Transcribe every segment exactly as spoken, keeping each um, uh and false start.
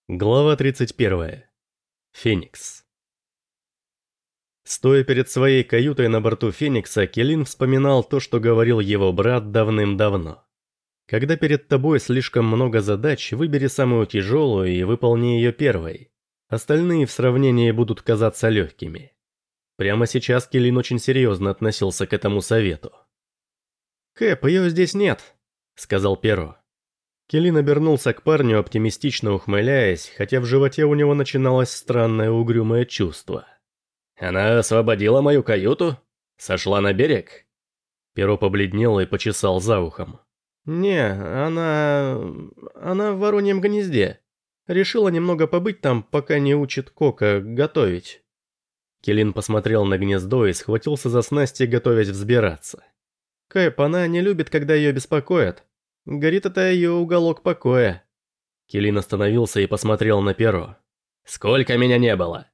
Глава тридцать первая. Феникс. Стоя перед своей каютой на борту Феникса, Келин вспоминал то, что говорил его брат давным-давно. Когда перед тобой слишком много задач, выбери самую тяжелую и выполни ее первой. Остальные в сравнении будут казаться легкими. Прямо сейчас Келин очень серьезно относился к этому совету. «Кэп, ее здесь нет», — сказал Перо. Келин обернулся к парню, оптимистично ухмыляясь, хотя в животе у него начиналось странное угрюмое чувство. «Она освободила мою каюту? Сошла на берег?» Перо побледнело и почесал за ухом. «Не, она... она в вороньем гнезде. Решила немного побыть там, пока не учит Кока готовить». Келин посмотрел на гнездо и схватился за снасти, готовясь взбираться. «Кэп, она не любит, когда ее беспокоят. Горит это ее уголок покоя». Келин остановился и посмотрел на Перо. «Сколько меня не было?»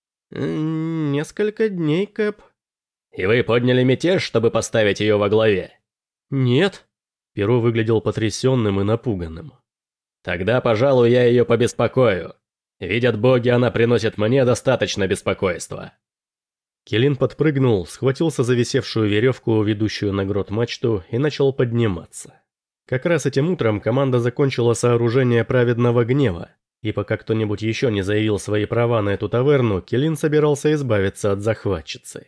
«Несколько дней, Кэп». «И вы подняли мятеж, чтобы поставить ее во главе?» «Нет». Перо выглядел потрясенным и напуганным. «Тогда, пожалуй, я ее побеспокою. Видят боги, она приносит мне достаточно беспокойства». Келин подпрыгнул, схватился за висевшую веревку, ведущую на грот мачту, и начал подниматься. Как раз этим утром команда закончила сооружение праведного гнева, и пока кто-нибудь еще не заявил свои права на эту таверну, Келин собирался избавиться от захватчицы.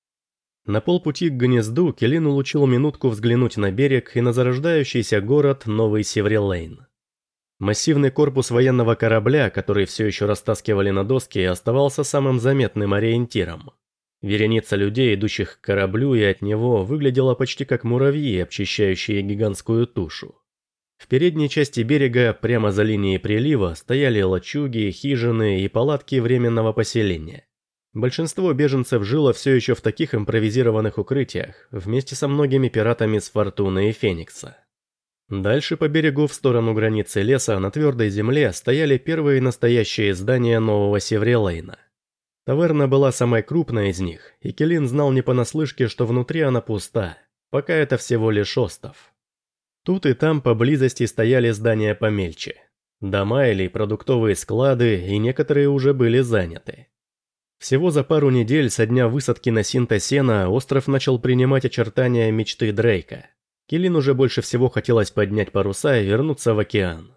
На полпути к гнезду Келин улучил минутку взглянуть на берег и на зарождающийся город Новый Севрелейн. Массивный корпус военного корабля, который все еще растаскивали на доски, оставался самым заметным ориентиром. Вереница людей, идущих к кораблю, и от него выглядела почти как муравьи, обчищающие гигантскую тушу. В передней части берега, прямо за линией прилива, стояли лачуги, хижины и палатки временного поселения. Большинство беженцев жило все еще в таких импровизированных укрытиях, вместе со многими пиратами с Фортуны и Феникса. Дальше по берегу, в сторону границы леса, на твердой земле, стояли первые настоящие здания Нового Севрелейна. Таверна была самой крупной из них, и Келин знал не понаслышке, что внутри она пуста, пока это всего лишь остов. Тут и там поблизости стояли здания помельче. Дома или продуктовые склады, и некоторые уже были заняты. Всего за пару недель со дня высадки на Синта-Сена остров начал принимать очертания мечты Дрейка. Келин уже больше всего хотелось поднять паруса и вернуться в океан.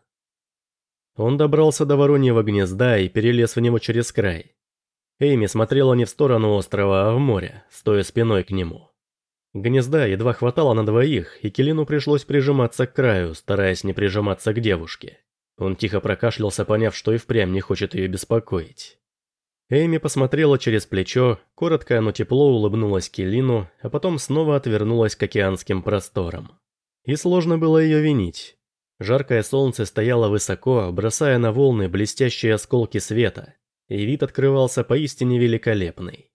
Он добрался до Вороньего гнезда и перелез в него через край. Эйми смотрела не в сторону острова, а в море, стоя спиной к нему. Гнезда едва хватало на двоих, и Келину пришлось прижиматься к краю, стараясь не прижиматься к девушке. Он тихо прокашлялся, поняв, что и впрямь не хочет ее беспокоить. Эйми посмотрела через плечо, коротко, но тепло улыбнулась Келину, а потом снова отвернулась к океанским просторам. И сложно было ее винить. Жаркое солнце стояло высоко, бросая на волны блестящие осколки света, и вид открывался поистине великолепный.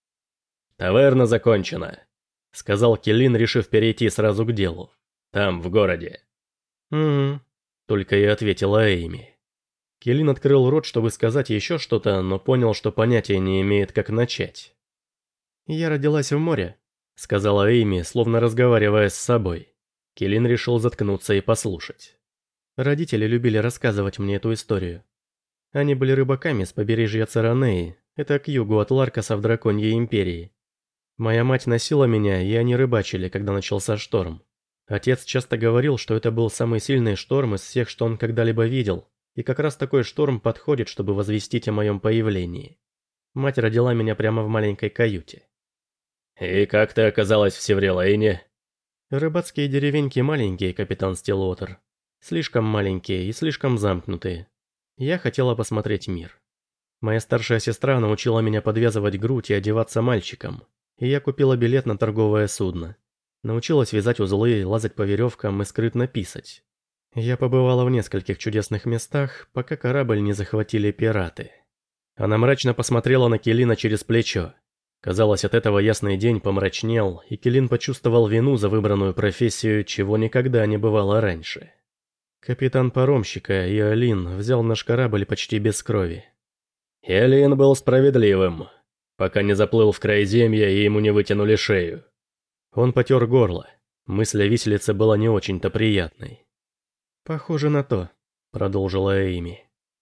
«Таверна закончена», — сказал Келин, решив перейти сразу к делу. «Там, в городе». «Угу», — только и ответила Эйми. Келин открыл рот, чтобы сказать еще что-то, но понял, что понятия не имеет, как начать. «Я родилась в море», — сказала Эйми, словно разговаривая с собой. Келин решил заткнуться и послушать. Родители любили рассказывать мне эту историю. Они были рыбаками с побережья Царанеи, это к югу от Ларкаса в Драконьей Империи. Моя мать носила меня, и они рыбачили, когда начался шторм. Отец часто говорил, что это был самый сильный шторм из всех, что он когда-либо видел, и как раз такой шторм подходит, чтобы возвестить о моем появлении. Мать родила меня прямо в маленькой каюте. «И как ты оказалась в Севрелейне?» «Рыбацкие деревеньки маленькие, капитан Стиллуотер. Слишком маленькие и слишком замкнутые. Я хотела посмотреть мир. Моя старшая сестра научила меня подвязывать грудь и одеваться мальчиком, и я купила билет на торговое судно. Научилась вязать узлы, лазать по веревкам и скрытно писать. Я побывала в нескольких чудесных местах, пока корабль не захватили пираты». Она мрачно посмотрела на Келина через плечо. Казалось, от этого ясный день помрачнел, и Келин почувствовал вину за выбранную профессию, чего никогда не бывало раньше. Капитан паромщика Иолин взял наш корабль почти без крови. Иолин был справедливым, пока не заплыл в Крайземье и ему не вытянули шею. Он потер горло. Мысль о виселице была не очень-то приятной. «Похоже на то», — продолжила Эйми.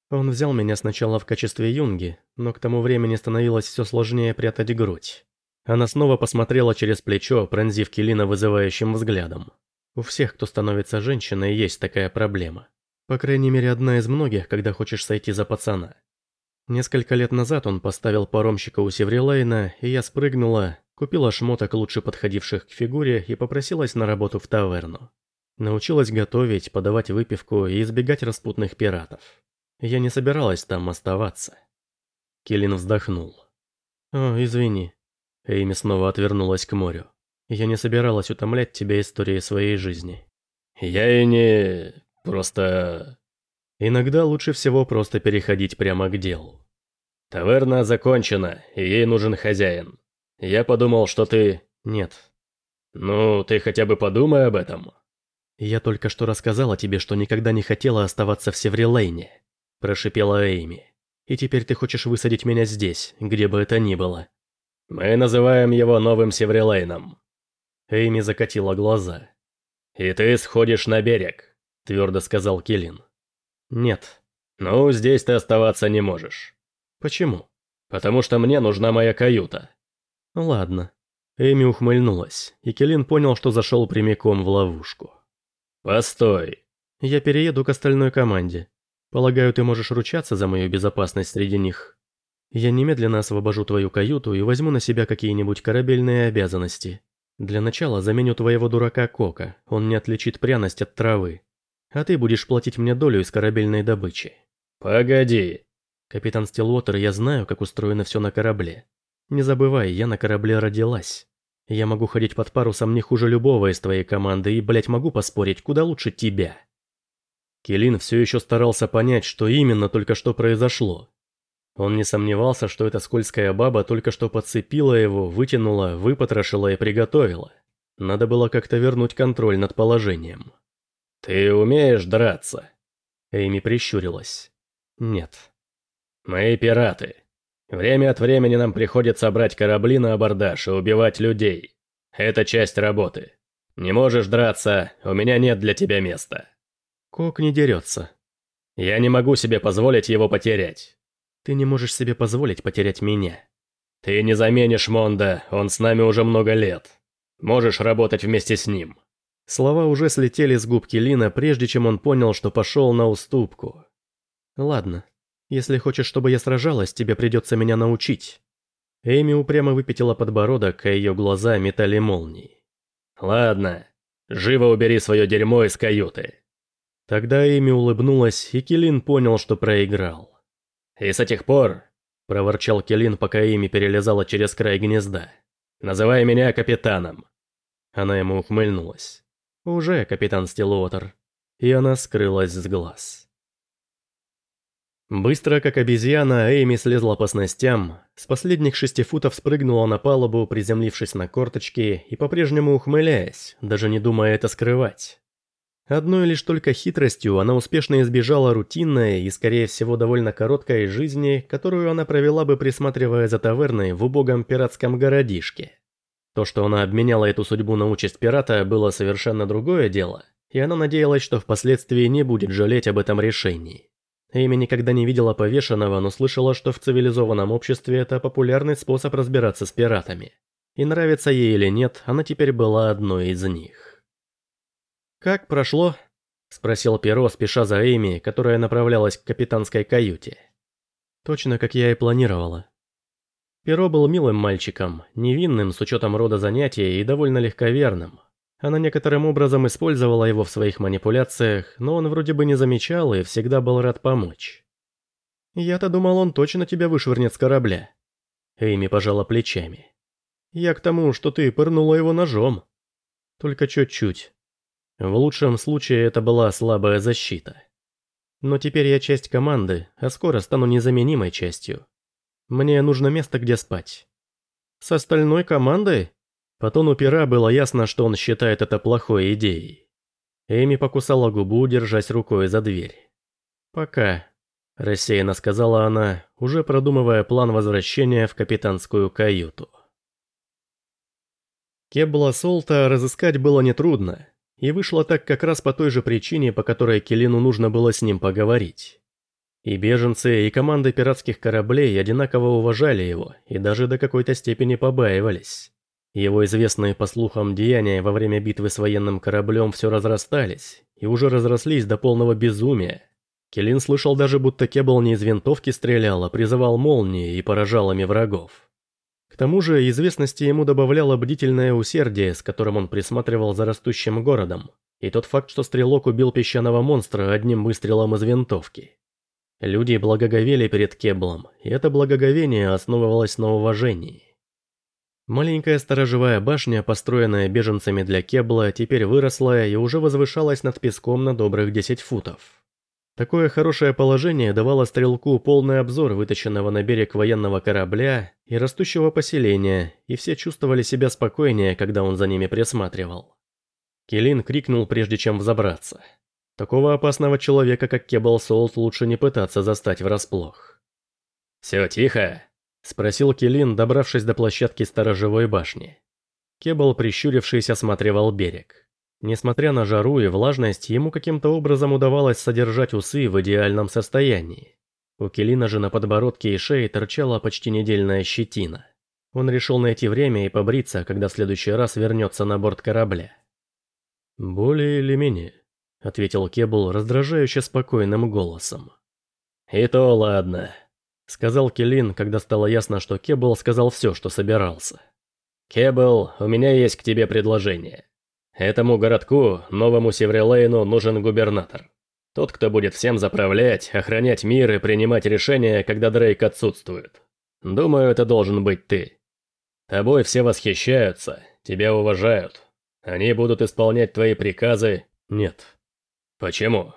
Он взял меня сначала в качестве юнги, но к тому времени становилось все сложнее прятать грудь. Она снова посмотрела через плечо, пронзив Келина вызывающим взглядом. У всех, кто становится женщиной, есть такая проблема. По крайней мере, одна из многих, когда хочешь сойти за пацана. Несколько лет назад он поставил паромщика у Севрилейна, и я спрыгнула, купила шмоток, лучше подходивших к фигуре, и попросилась на работу в таверну. Научилась готовить, подавать выпивку и избегать распутных пиратов. Я не собиралась там оставаться. Келин вздохнул. «О, извини». Эйми снова отвернулась к морю. «Я не собиралась утомлять тебя историей своей жизни». «Я и не... просто...» Иногда лучше всего просто переходить прямо к делу. «Таверна закончена, и ей нужен хозяин. Я подумал, что ты...» «Нет». «Ну, ты хотя бы подумай об этом». «Я только что рассказала тебе, что никогда не хотела оставаться в Севрилейне», – прошипела Эйми. «И теперь ты хочешь высадить меня здесь, где бы это ни было». «Мы называем его Новым Севрилейном». Эйми закатила глаза. «И ты сходишь на берег», – твердо сказал Келин. «Нет». «Ну, здесь ты оставаться не можешь». «Почему?» «Потому что мне нужна моя каюта». «Ладно». Эми ухмыльнулась, и Келин понял, что зашел прямиком в ловушку. «Постой». «Я перееду к остальной команде. Полагаю, ты можешь ручаться за мою безопасность среди них. Я немедленно освобожу твою каюту и возьму на себя какие-нибудь корабельные обязанности. Для начала заменю твоего дурака Кока, он не отличит пряность от травы. А ты будешь платить мне долю из корабельной добычи». «Погоди». «Капитан Стиллуотер, я знаю, как устроено все на корабле. Не забывай, я на корабле родилась. Я могу ходить под парусом не хуже любого из твоей команды и, блять, могу поспорить, куда лучше тебя». Келин все еще старался понять, что именно только что произошло. Он не сомневался, что эта скользкая баба только что подцепила его, вытянула, выпотрошила и приготовила. Надо было как-то вернуть контроль над положением. «Ты умеешь драться?» Эйми прищурилась. «Нет». «Мы пираты. Время от времени нам приходится брать корабли на абордаж и убивать людей. Это часть работы. Не можешь драться, у меня нет для тебя места». «Кок не дерется». «Я не могу себе позволить его потерять». «Ты не можешь себе позволить потерять меня». «Ты не заменишь Монда, он с нами уже много лет. Можешь работать вместе с ним». Слова уже слетели с губ Келина, прежде чем он понял, что пошел на уступку. «Ладно, если хочешь, чтобы я сражалась, тебе придется меня научить». Эйми упрямо выпятила подбородок, а ее глаза метали молнии. «Ладно, живо убери свое дерьмо из каюты». Тогда Эйми улыбнулась, и Келин понял, что проиграл. «И с тех пор», – проворчал Келин, пока Эйми перелезала через край гнезда, – «называй меня капитаном». Она ему ухмыльнулась. «Уже, капитан Стиллуотер». И она скрылась с глаз. Быстро, как обезьяна, Эйми слезла по снастям, с последних шести футов спрыгнула на палубу, приземлившись на корточки и по-прежнему ухмыляясь, даже не думая это скрывать. Одной лишь только хитростью она успешно избежала рутинной и, скорее всего, довольно короткой жизни, которую она провела бы, присматривая за таверной в убогом пиратском городишке. То, что она обменяла эту судьбу на участь пирата, было совершенно другое дело, и она надеялась, что впоследствии не будет жалеть об этом решении. Эми никогда не видела повешенного, но слышала, что в цивилизованном обществе это популярный способ разбираться с пиратами. И нравится ей или нет, она теперь была одной из них. «Как прошло?» – спросил Перо, спеша за Эми, которая направлялась к капитанской каюте. «Точно, как я и планировала». Перо был милым мальчиком, невинным с учетом рода занятий и довольно легковерным. Она некоторым образом использовала его в своих манипуляциях, но он вроде бы не замечал и всегда был рад помочь. «Я-то думал, он точно тебя вышвырнет с корабля». Эми пожала плечами. «Я к тому, что ты пырнула его ножом. Только чуть-чуть. В лучшем случае это была слабая защита. Но теперь я часть команды, а скоро стану незаменимой частью. Мне нужно место, где спать». «С остальной командой?» По тону Пера было ясно, что он считает это плохой идеей. Эми покусала губу, держась рукой за дверь. «Пока», – рассеянно сказала она, уже продумывая план возвращения в капитанскую каюту. Кебла Солта разыскать было нетрудно, и вышло так как раз по той же причине, по которой Келину нужно было с ним поговорить. И беженцы, и команды пиратских кораблей одинаково уважали его и даже до какой-то степени побаивались. Его известные по слухам деяния во время битвы с военным кораблем все разрастались и уже разрослись до полного безумия. Келин слышал даже, будто Кебл не из винтовки стрелял, а призывал молнии и поражал ими врагов. К тому же известности ему добавляло бдительное усердие, с которым он присматривал за растущим городом, и тот факт, что стрелок убил песчаного монстра одним выстрелом из винтовки. Люди благоговели перед Кеблом, и это благоговение основывалось на уважении. Маленькая сторожевая башня, построенная беженцами для Кебла, теперь выросла и уже возвышалась над песком на добрых десять футов. Такое хорошее положение давало стрелку полный обзор вытащенного на берег военного корабля и растущего поселения, и все чувствовали себя спокойнее, когда он за ними присматривал. Келин крикнул, прежде чем взобраться. Такого опасного человека, как Кебл Солт, лучше не пытаться застать врасплох. «Все тихо?» – спросил Келин, добравшись до площадки сторожевой башни. Кебл, прищурившись, осматривал берег. Несмотря на жару и влажность, ему каким-то образом удавалось содержать усы в идеальном состоянии. У Келина же на подбородке и шее торчала почти недельная щетина. Он решил найти время и побриться, когда в следующий раз вернется на борт корабля. «Более или менее», — ответил Кебл раздражающе спокойным голосом. «И то ладно», — сказал Келин, когда стало ясно, что Кебл сказал все, что собирался. «Кебл, у меня есть к тебе предложение. Этому городку, новому Севрилейну, нужен губернатор. Тот, кто будет всем заправлять, охранять мир и принимать решения, когда Дрейк отсутствует. Думаю, это должен быть ты. Тобой все восхищаются, тебя уважают. Они будут исполнять твои приказы. Нет. Почему?»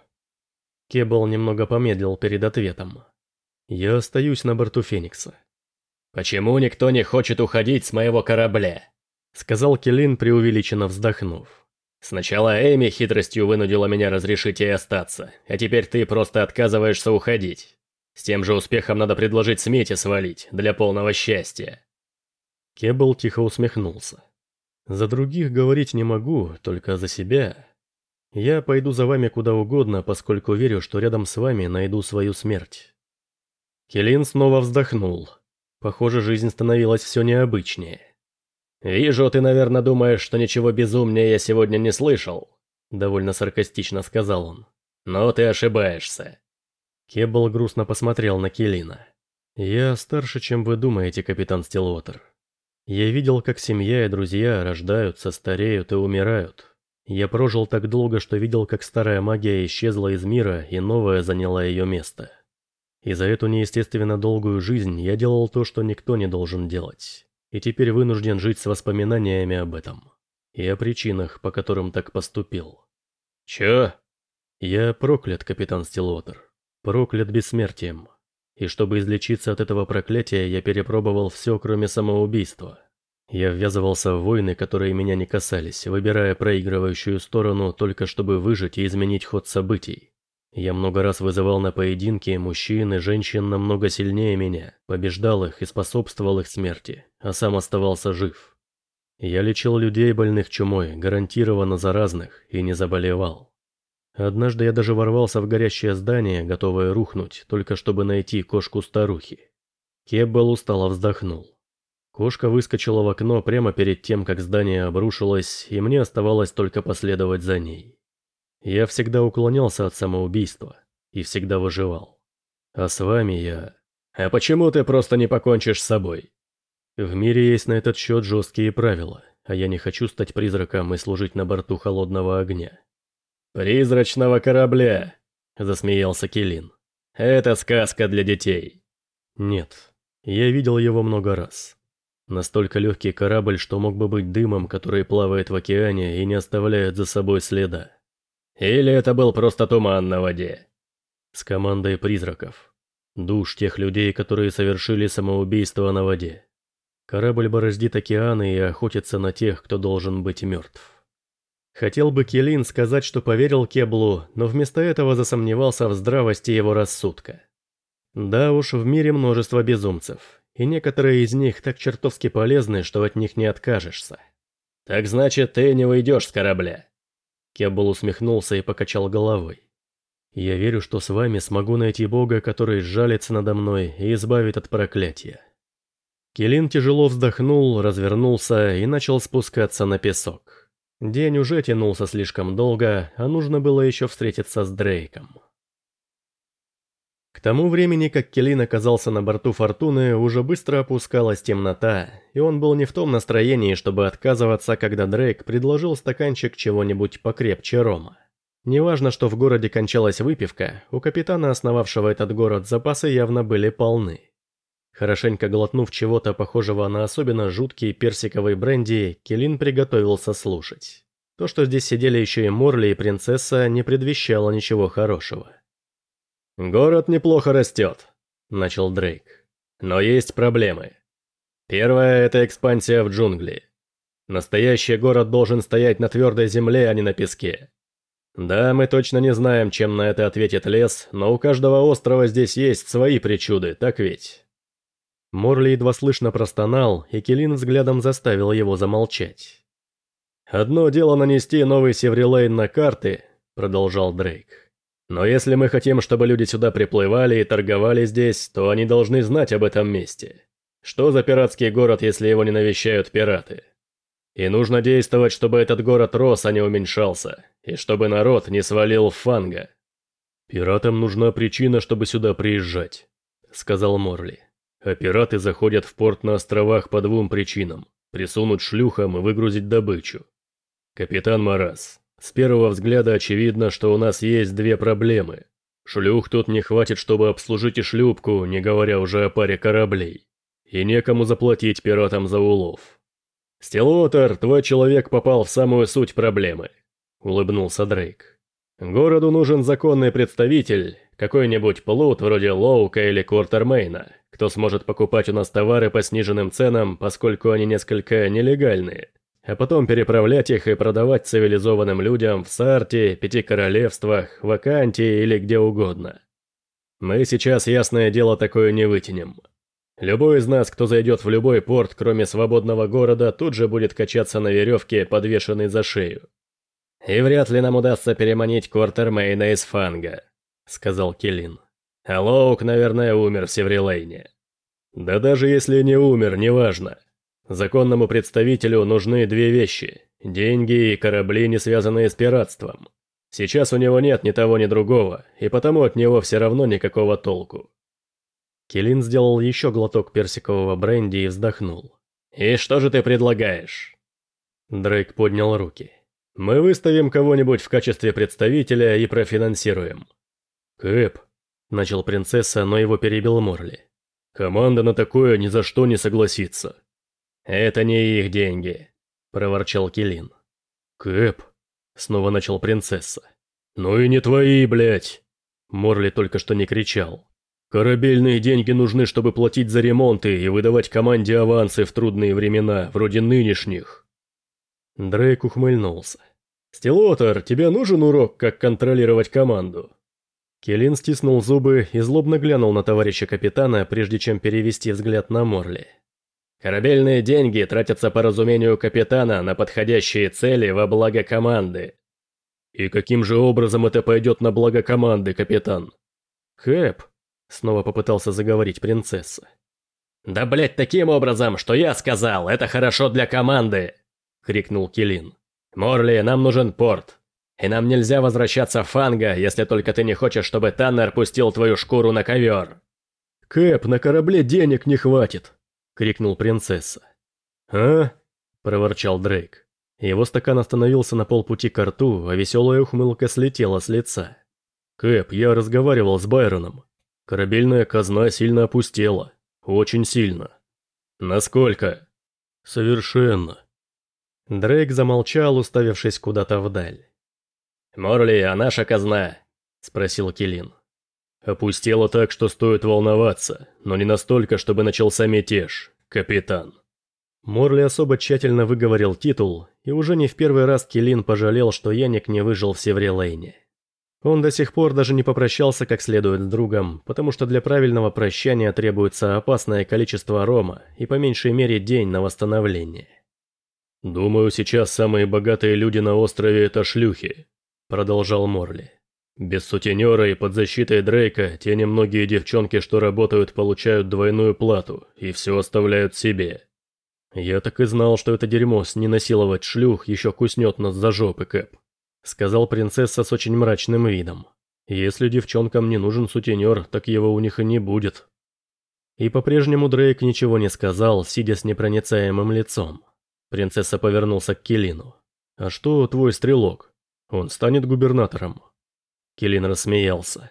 Кебл немного помедлил перед ответом. «Я остаюсь на борту Феникса». «Почему никто не хочет уходить с моего корабля?» — сказал Келин, преувеличенно вздохнув. «Сначала Эми хитростью вынудила меня разрешить ей остаться, а теперь ты просто отказываешься уходить. С тем же успехом надо предложить Смите свалить, для полного счастья». Кебл тихо усмехнулся. «За других говорить не могу, только за себя. Я пойду за вами куда угодно, поскольку верю, что рядом с вами найду свою смерть». Келин снова вздохнул. Похоже, жизнь становилась все необычнее. «Вижу, ты, наверное, думаешь, что ничего безумнее я сегодня не слышал», — довольно саркастично сказал он. «Но ты ошибаешься». Кебл грустно посмотрел на Келина. «Я старше, чем вы думаете, капитан Стиллвотер. Я видел, как семья и друзья рождаются, стареют и умирают. Я прожил так долго, что видел, как старая магия исчезла из мира и новая заняла ее место. И за эту неестественно долгую жизнь я делал то, что никто не должен делать. И теперь вынужден жить с воспоминаниями об этом. И о причинах, по которым так поступил». «Чё?» «Я проклят, капитан Стиллвотер. Проклят бессмертием. И чтобы излечиться от этого проклятия, я перепробовал все, кроме самоубийства. Я ввязывался в войны, которые меня не касались, выбирая проигрывающую сторону только чтобы выжить и изменить ход событий. Я много раз вызывал на поединки мужчин и женщин намного сильнее меня, побеждал их и способствовал их смерти, а сам оставался жив. Я лечил людей, больных чумой, гарантированно заразных, и не заболевал. Однажды я даже ворвался в горящее здание, готовое рухнуть, только чтобы найти кошку-старухи. Кеббел устало вздохнул. Кошка выскочила в окно прямо перед тем, как здание обрушилось, и мне оставалось только последовать за ней. Я всегда уклонялся от самоубийства и всегда выживал. А с вами я... А почему ты просто не покончишь с собой? В мире есть на этот счет жесткие правила, а я не хочу стать призраком и служить на борту холодного огня. «Призрачного корабля», — засмеялся Келин. «Это сказка для детей». «Нет, я видел его много раз. Настолько легкий корабль, что мог бы быть дымом, который плавает в океане и не оставляет за собой следа. Или это был просто туман на воде?» «С командой призраков. Душ тех людей, которые совершили самоубийство на воде. Корабль бороздит океаны и охотится на тех, кто должен быть мертв». Хотел бы Келин сказать, что поверил Кеблу, но вместо этого засомневался в здравости его рассудка. Да уж, в мире множество безумцев, и некоторые из них так чертовски полезны, что от них не откажешься. «Так значит, ты не уйдешь с корабля?» Кебл усмехнулся и покачал головой. Я верю, что с вами смогу найти Бога, который сжалится надо мной и избавит от проклятия». Келин тяжело вздохнул, развернулся и начал спускаться на песок. День уже тянулся слишком долго, а нужно было еще встретиться с Дрейком. К тому времени, как Келин оказался на борту Фортуны, уже быстро опускалась темнота, и он был не в том настроении, чтобы отказываться, когда Дрейк предложил стаканчик чего-нибудь покрепче рома. Неважно, что в городе кончалась выпивка, у капитана, основавшего этот город, запасы явно были полны. Хорошенько глотнув чего-то похожего на особенно жуткий персиковый бренди, Келин приготовился слушать. То, что здесь сидели еще и Морли и принцесса, не предвещало ничего хорошего. «Город неплохо растет», — начал Дрейк. «Но есть проблемы. Первая — это экспансия в джунгли. Настоящий город должен стоять на твердой земле, а не на песке. Да, мы точно не знаем, чем на это ответит лес, но у каждого острова здесь есть свои причуды, так ведь?» Морли едва слышно простонал, и Келин взглядом заставил его замолчать. «Одно дело нанести новый Севрилейн на карты», — продолжал Дрейк. «Но если мы хотим, чтобы люди сюда приплывали и торговали здесь, то они должны знать об этом месте. Что за пиратский город, если его не навещают пираты? И нужно действовать, чтобы этот город рос, а не уменьшался, и чтобы народ не свалил в фанга». «Пиратам нужна причина, чтобы сюда приезжать», — сказал Морли. «А пираты заходят в порт на островах по двум причинам – присунуть шлюхам и выгрузить добычу. Капитан Марас, с первого взгляда очевидно, что у нас есть две проблемы. Шлюх тут не хватит, чтобы обслужить и шлюпку, не говоря уже о паре кораблей. И некому заплатить пиратам за улов. Стиллуотер, твой человек попал в самую суть проблемы», – улыбнулся Дрейк. «Городу нужен законный представитель, какой-нибудь плут вроде Лоука или Квартермейна, кто сможет покупать у нас товары по сниженным ценам, поскольку они несколько нелегальные, а потом переправлять их и продавать цивилизованным людям в Сарте, Пяти Королевствах, Вакантии или где угодно. Мы сейчас, ясное дело, такое не вытянем. Любой из нас, кто зайдет в любой порт, кроме свободного города, тут же будет качаться на веревке, подвешенной за шею. И вряд ли нам удастся переманить Квартермейна из фанга», — сказал Келин. «А Лоук, наверное, умер в Севрилейне». «Да даже если не умер, неважно. Законному представителю нужны две вещи – деньги и корабли, не связанные с пиратством. Сейчас у него нет ни того, ни другого, и потому от него все равно никакого толку». Келин сделал еще глоток персикового бренди и вздохнул. «И что же ты предлагаешь?» Дрейк поднял руки. «Мы выставим кого-нибудь в качестве представителя и профинансируем». «Кэп», — начал принцесса, но его перебил Морли. «Команда на такое ни за что не согласится». «Это не их деньги», — проворчал Келин. «Кэп», — снова начал принцесса. «Ну и не твои, блядь!» Морли только что не кричал. «Корабельные деньги нужны, чтобы платить за ремонты и выдавать команде авансы в трудные времена, вроде нынешних». Дрейк ухмыльнулся. «Стиллуотер, тебе нужен урок, как контролировать команду?» Келин стиснул зубы и злобно глянул на товарища капитана, прежде чем перевести взгляд на Морли. «Корабельные деньги тратятся по разумению капитана на подходящие цели во благо команды». «И каким же образом это пойдет на благо команды, капитан?» «Кэп», — снова попытался заговорить принцесса. «Да блять таким образом, что я сказал, это хорошо для команды!» — крикнул Келин. «Морли, нам нужен порт. И нам нельзя возвращаться в Фанга, если только ты не хочешь, чтобы Таннер пустил твою шкуру на ковер». «Кэп, на корабле денег не хватит!» — крикнул принцесса. «А?» — проворчал Дрейк. Его стакан остановился на полпути к рту, а веселая ухмылка слетела с лица. «Кэп, я разговаривал с Байроном. Корабельная казна сильно опустела. Очень сильно». «Насколько?» «Совершенно». Дрейк замолчал, уставившись куда-то вдаль. «Морли, а наша казна?» – спросил Келин. «Опустела так, что стоит волноваться, но не настолько, чтобы начался мятеж, капитан». Морли особо тщательно выговорил титул, и уже не в первый раз Келин пожалел, что Яник не выжил в Севрилейне. Он до сих пор даже не попрощался как следует с другом, потому что для правильного прощания требуется опасное количество рома и по меньшей мере день на восстановление. «Думаю, сейчас самые богатые люди на острове – это шлюхи», – продолжал Морли. Без сутенера и под защитой Дрейка те немногие девчонки, что работают, получают двойную плату и все оставляют себе. Я так и знал, что это дерьмо с не насиловать шлюх еще куснет нас за жопы, Кэп. Сказал принцесса с очень мрачным видом. Если девчонкам не нужен сутенер, так его у них и не будет. И по-прежнему Дрейк ничего не сказал, сидя с непроницаемым лицом. Принцесса повернулся к Келину. «А что твой стрелок? Он станет губернатором?» Келин рассмеялся.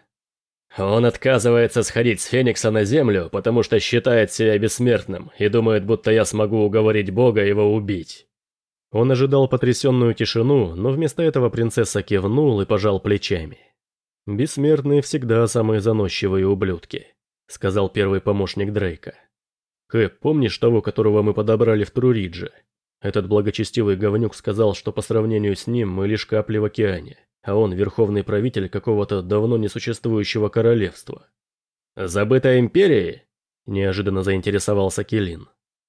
«Он отказывается сходить с Феникса на землю, потому что считает себя бессмертным и думает, будто я смогу уговорить Бога его убить». Он ожидал потрясенную тишину, но вместо этого принцесса кивнул и пожал плечами. «Бессмертные всегда самые заносчивые ублюдки», — сказал первый помощник Дрейка. «Кэп, помнишь того, которого мы подобрали в Труридже? Этот благочестивый говнюк сказал, что по сравнению с ним мы лишь капли в океане, а он верховный правитель какого-то давно несуществующего королевства». «Забытой империи?» – неожиданно заинтересовался Келин.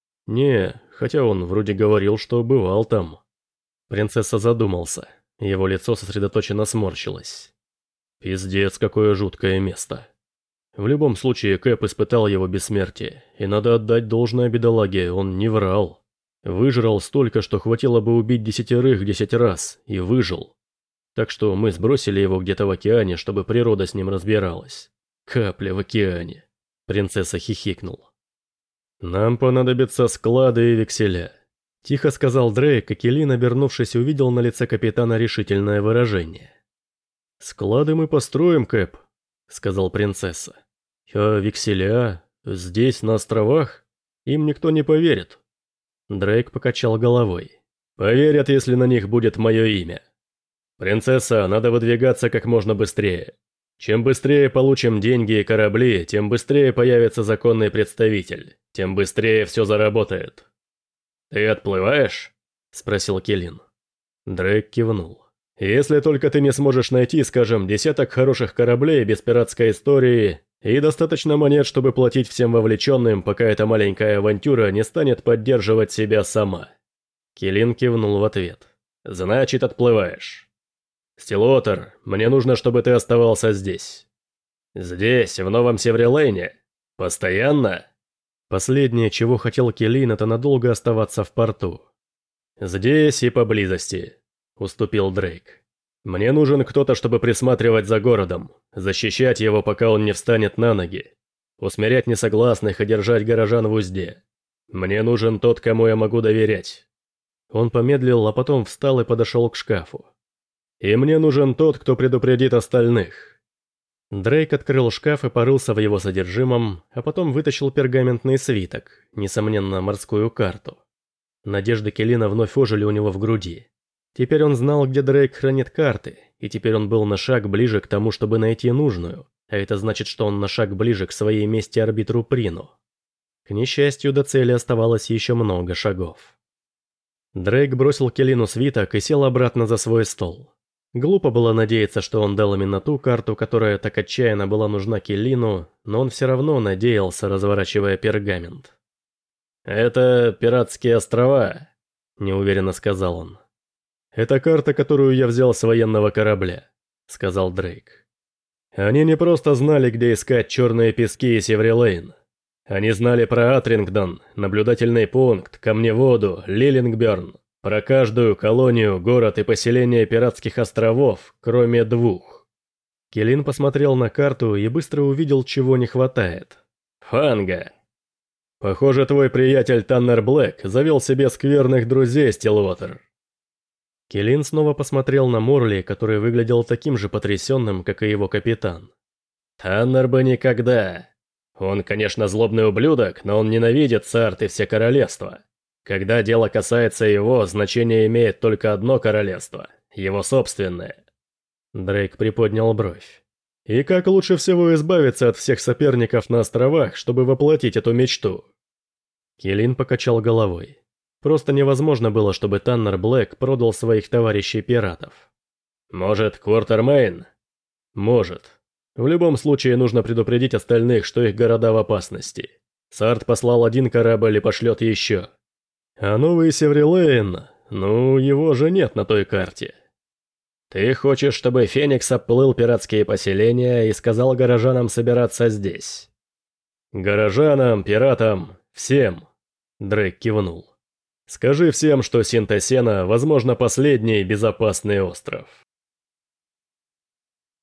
«Не, хотя он вроде говорил, что бывал там». Принцесса задумался, его лицо сосредоточенно сморщилось. «Пиздец, какое жуткое место». В любом случае, Кэп испытал его бессмертие, и надо отдать должное бедолаге, он не врал. Выжрал столько, что хватило бы убить десятерых десять раз, и выжил. Так что мы сбросили его где-то в океане, чтобы природа с ним разбиралась. Капля в океане. Принцесса хихикнул. «Нам понадобятся склады и векселя», — тихо сказал Дрейк, и Келин, обернувшись, увидел на лице капитана решительное выражение. «Склады мы построим, Кэп», — сказал принцесса. «А векселя? Здесь, на островах? Им никто не поверит». Дрейк покачал головой. «Поверят, если на них будет мое имя. Принцесса, надо выдвигаться как можно быстрее. Чем быстрее получим деньги и корабли, тем быстрее появится законный представитель, тем быстрее все заработает». «Ты отплываешь?» – спросил Келин. Дрейк кивнул. «Если только ты не сможешь найти, скажем, десяток хороших кораблей без пиратской истории и достаточно монет, чтобы платить всем вовлеченным, пока эта маленькая авантюра не станет поддерживать себя сама». Келин кивнул в ответ. «Значит, отплываешь. Стилотер, мне нужно, чтобы ты оставался здесь». «Здесь, в Новом Севрелейне? Постоянно?» Последнее, чего хотел Келин, это надолго оставаться в порту. «Здесь и поблизости», — уступил Дрейк. «Мне нужен кто-то, чтобы присматривать за городом, защищать его, пока он не встанет на ноги, усмирять несогласных и держать горожан в узде. Мне нужен тот, кому я могу доверять». Он помедлил, а потом встал и подошел к шкафу. «И мне нужен тот, кто предупредит остальных». Дрейк открыл шкаф и порылся в его содержимом, а потом вытащил пергаментный свиток, несомненно, морскую карту. Надежды Келина вновь ожили у него в груди. Теперь он знал, где Дрейк хранит карты, и теперь он был на шаг ближе к тому, чтобы найти нужную, а это значит, что он на шаг ближе к своей мести-арбитру Прину. К несчастью, до цели оставалось еще много шагов. Дрейк бросил Келину свиток и сел обратно за свой стол. Глупо было надеяться, что он дал именно ту карту, которая так отчаянно была нужна Келину, но он все равно надеялся, разворачивая пергамент. «Это пиратские острова», — неуверенно сказал он. «Это карта, которую я взял с военного корабля», — сказал Дрейк. «Они не просто знали, где искать черные пески и Севрелейн. Они знали про Атрингдон, наблюдательный пункт, камневоду, Лилингберн, про каждую колонию, город и поселение пиратских островов, кроме двух». Келин посмотрел на карту и быстро увидел, чего не хватает. «Фанга. Похоже, твой приятель Таннер Блэк завел себе скверных друзей, Стилвотер». Келин снова посмотрел на Морли, который выглядел таким же потрясенным, как и его капитан. «Таннер бы никогда. Он, конечно, злобный ублюдок, но он ненавидит Саарт и все королевства. Когда дело касается его, значение имеет только одно королевство, его собственное». Дрейк приподнял бровь. «И как лучше всего избавиться от всех соперников на островах, чтобы воплотить эту мечту?» Келин покачал головой. Просто невозможно было, чтобы Таннер Блэк продал своих товарищей-пиратов. «Может, Квартермейн?» «Может. В любом случае нужно предупредить остальных, что их города в опасности. Саарт послал один корабль и пошлет еще. А новый Севрелейн, ну, его же нет на той карте». Ты хочешь, чтобы Феникс обплыл пиратские поселения и сказал горожанам собираться здесь? Горожанам, пиратам, всем. Дрейк кивнул. Скажи всем, что Синтосена, возможно, последний безопасный остров.